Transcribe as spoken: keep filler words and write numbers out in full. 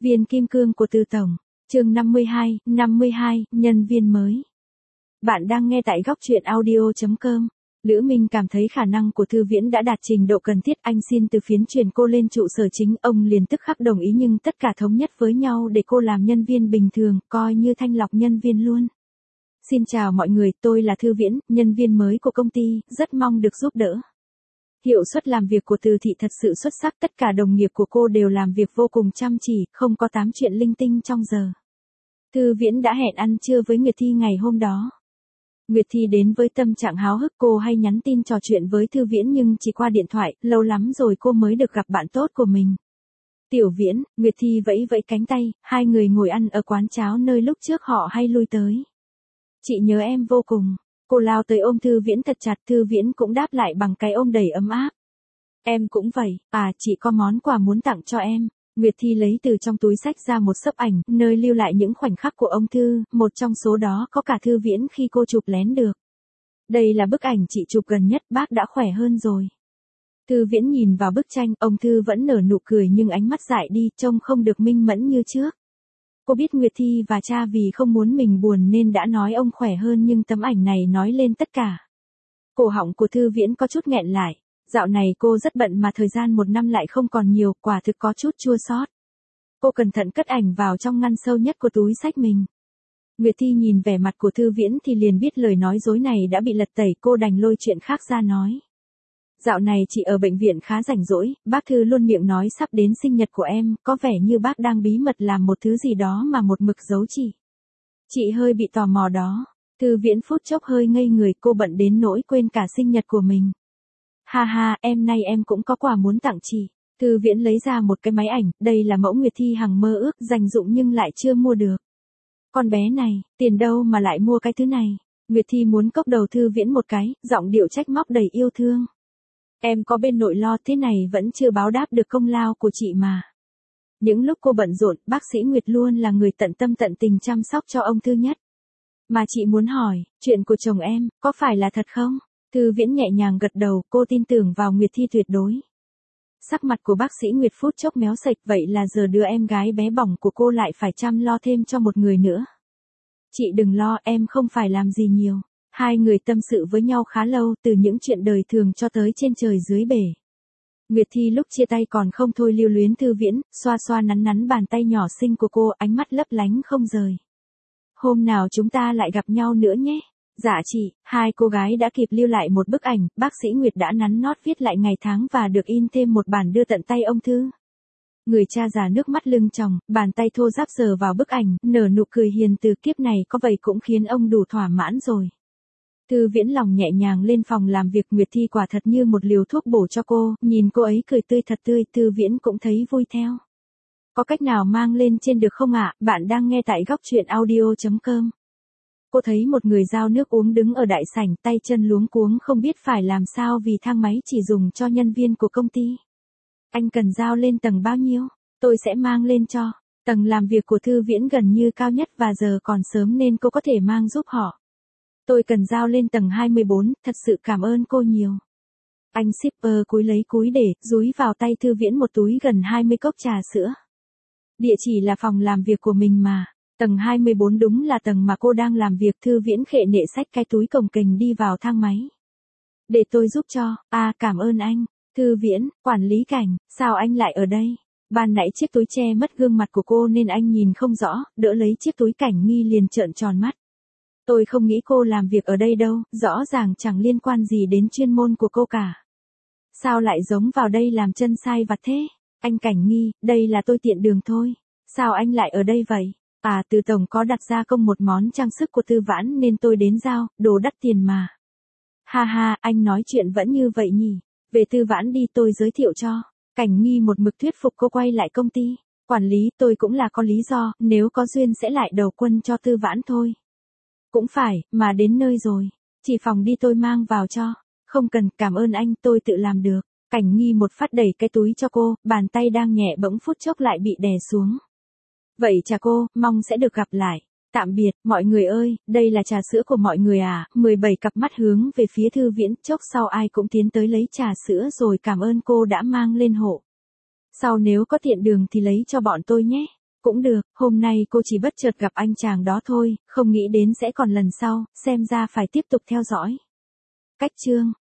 Viên kim cương của Từ Tổng, chương năm mươi hai, năm mươi hai, nhân viên mới. Bạn đang nghe tại góc truyện audio chấm com. Lữ Minh cảm thấy khả năng của Thư Viễn đã đạt trình độ cần thiết, anh xin từ phiến chuyển cô lên trụ sở chính, ông liền tức khắc đồng ý nhưng tất cả thống nhất với nhau để cô làm nhân viên bình thường, coi như thanh lọc nhân viên luôn. Xin chào mọi người, tôi là Thư Viễn, nhân viên mới của công ty, rất mong được giúp đỡ. Hiệu suất làm việc của Từ Thị thật sự xuất sắc, tất cả đồng nghiệp của cô đều làm việc vô cùng chăm chỉ, không có tám chuyện linh tinh trong giờ. Thư Viễn đã hẹn ăn trưa với Nguyệt Thi ngày hôm đó. Nguyệt Thi đến với tâm trạng háo hức, cô hay nhắn tin trò chuyện với Thư Viễn nhưng chỉ qua điện thoại, lâu lắm rồi cô mới được gặp bạn tốt của mình. Tiểu Viễn, Nguyệt Thi vẫy vẫy cánh tay, hai người ngồi ăn ở quán cháo nơi lúc trước họ hay lui tới. Chị nhớ em vô cùng. Cô lao tới ôm Thư Viễn thật chặt, Thư Viễn cũng đáp lại bằng cái ôm đầy ấm áp. Em cũng vậy, à chị có món quà muốn tặng cho em. Nguyệt Thi lấy từ trong túi xách ra một xấp ảnh, nơi lưu lại những khoảnh khắc của ông Thư, một trong số đó có cả Thư Viễn khi cô chụp lén được. Đây là bức ảnh chị chụp gần nhất, bác đã khỏe hơn rồi. Thư Viễn nhìn vào bức tranh, ông Thư vẫn nở nụ cười nhưng ánh mắt dại đi, trông không được minh mẫn như trước. Cô biết Nguyệt Thi và cha vì không muốn mình buồn nên đã nói ông khỏe hơn nhưng tấm ảnh này nói lên tất cả. Cổ họng của Thư Viễn có chút nghẹn lại. Dạo này cô rất bận mà thời gian một năm lại không còn nhiều, quả thực có chút chua xót. Cô cẩn thận cất ảnh vào trong ngăn sâu nhất của túi xách mình. Nguyệt Thi nhìn vẻ mặt của Thư Viễn thì liền biết lời nói dối này đã bị lật tẩy, cô đành lôi chuyện khác ra nói. Dạo này chị ở bệnh viện khá rảnh rỗi, bác Thư luôn miệng nói sắp đến sinh nhật của em, có vẻ như bác đang bí mật làm một thứ gì đó mà một mực giấu chị. Chị hơi bị tò mò đó. Thư Viễn phút chốc hơi ngây người, cô bận đến nỗi quên cả sinh nhật của mình. Ha ha, em nay em cũng có quà muốn tặng chị. Thư Viễn lấy ra một cái máy ảnh, đây là mẫu Nguyệt Thi hằng mơ ước dành dụng nhưng lại chưa mua được. Con bé này, tiền đâu mà lại mua cái thứ này. Nguyệt Thi muốn cốc đầu Thư Viễn một cái, giọng điệu trách móc đầy yêu thương. Em có bên nội lo thế này vẫn chưa báo đáp được công lao của chị mà. Những lúc cô bận rộn, bác sĩ Nguyệt luôn là người tận tâm tận tình chăm sóc cho ông Thư nhất. Mà chị muốn hỏi, chuyện của chồng em, có phải là thật không? Thư Viễn nhẹ nhàng gật đầu, cô tin tưởng vào Nguyệt Thi tuyệt đối. Sắc mặt của bác sĩ Nguyệt phút chốc méo sạch, vậy là giờ đứa em gái bé bỏng của cô lại phải chăm lo thêm cho một người nữa. Chị đừng lo, em không phải làm gì nhiều. Hai người tâm sự với nhau khá lâu, từ những chuyện đời thường cho tới trên trời dưới bể. Nguyệt Thi lúc chia tay còn không thôi lưu luyến Thư Viễn, xoa xoa nắn nắn bàn tay nhỏ xinh của cô, ánh mắt lấp lánh không rời. Hôm nào chúng ta lại gặp nhau nữa nhé. Dạ chị, hai cô gái đã kịp lưu lại một bức ảnh, bác sĩ Nguyệt đã nắn nót viết lại ngày tháng và được in thêm một bản đưa tận tay ông Thư. Người cha già nước mắt lưng tròng, bàn tay thô ráp sờ vào bức ảnh, nở nụ cười hiền từ, kiếp này có vậy cũng khiến ông đủ thỏa mãn rồi. Thư Viễn lòng nhẹ nhàng lên phòng làm việc, Nguyệt Thi quả thật như một liều thuốc bổ cho cô, nhìn cô ấy cười tươi thật tươi, Thư Viễn cũng thấy vui theo. Có cách nào mang lên trên được không ạ? Bạn đang nghe tại góc truyện audio chấm com. Cô thấy một người giao nước uống đứng ở đại sảnh, tay chân luống cuống không biết phải làm sao vì thang máy chỉ dùng cho nhân viên của công ty. Anh cần giao lên tầng bao nhiêu? Tôi sẽ mang lên cho. Tầng làm việc của Thư Viễn gần như cao nhất và giờ còn sớm nên cô có thể mang giúp họ. Tôi cần giao lên tầng hai mươi bốn, thật sự cảm ơn cô nhiều. Anh shipper cúi lấy cúi để, dúi vào tay Thư Viễn một túi gần hai mươi cốc trà sữa. Địa chỉ là phòng làm việc của mình mà. Tầng hai mươi bốn đúng là tầng mà cô đang làm việc, Thư Viễn khệ nệ xách cái túi cồng kềnh đi vào thang máy. Để tôi giúp cho, à cảm ơn anh. Thư Viễn, quản lý Cảnh, sao anh lại ở đây? Ban nãy chiếc túi che mất gương mặt của cô nên anh nhìn không rõ, đỡ lấy chiếc túi Cảnh Nghi liền trợn tròn mắt. Tôi không nghĩ cô làm việc ở đây đâu, rõ ràng chẳng liên quan gì đến chuyên môn của cô cả. Sao lại giống vào đây làm chân sai vặt thế? Anh Cảnh Nghi, đây là tôi tiện đường thôi. Sao anh lại ở đây vậy? À, Từ Tổng có đặt ra công một món trang sức của Tư Vãn nên tôi đến giao, đồ đắt tiền mà. Ha ha, anh nói chuyện vẫn như vậy nhỉ. Về Tư Vãn đi, tôi giới thiệu cho. Cảnh Nghi một mực thuyết phục cô quay lại công ty. Quản lý, tôi cũng là có lý do, nếu có duyên sẽ lại đầu quân cho Tư Vãn thôi. Cũng phải, mà đến nơi rồi. Chỉ phòng đi tôi mang vào cho. Không cần, cảm ơn anh, tôi tự làm được. Cảnh Nghi một phát đẩy cái túi cho cô, bàn tay đang nhẹ bỗng phút chốc lại bị đè xuống. Vậy chà cô, mong sẽ được gặp lại. Tạm biệt, mọi người ơi, đây là trà sữa của mọi người à, mười bảy cặp mắt hướng về phía Thư Viễn, chốc sau ai cũng tiến tới lấy trà sữa rồi cảm ơn cô đã mang lên hộ. Sau nếu có tiện đường thì lấy cho bọn tôi nhé. Cũng được, hôm nay cô chỉ bất chợt gặp anh chàng đó thôi, không nghĩ đến sẽ còn lần sau, xem ra phải tiếp tục theo dõi. Cách chương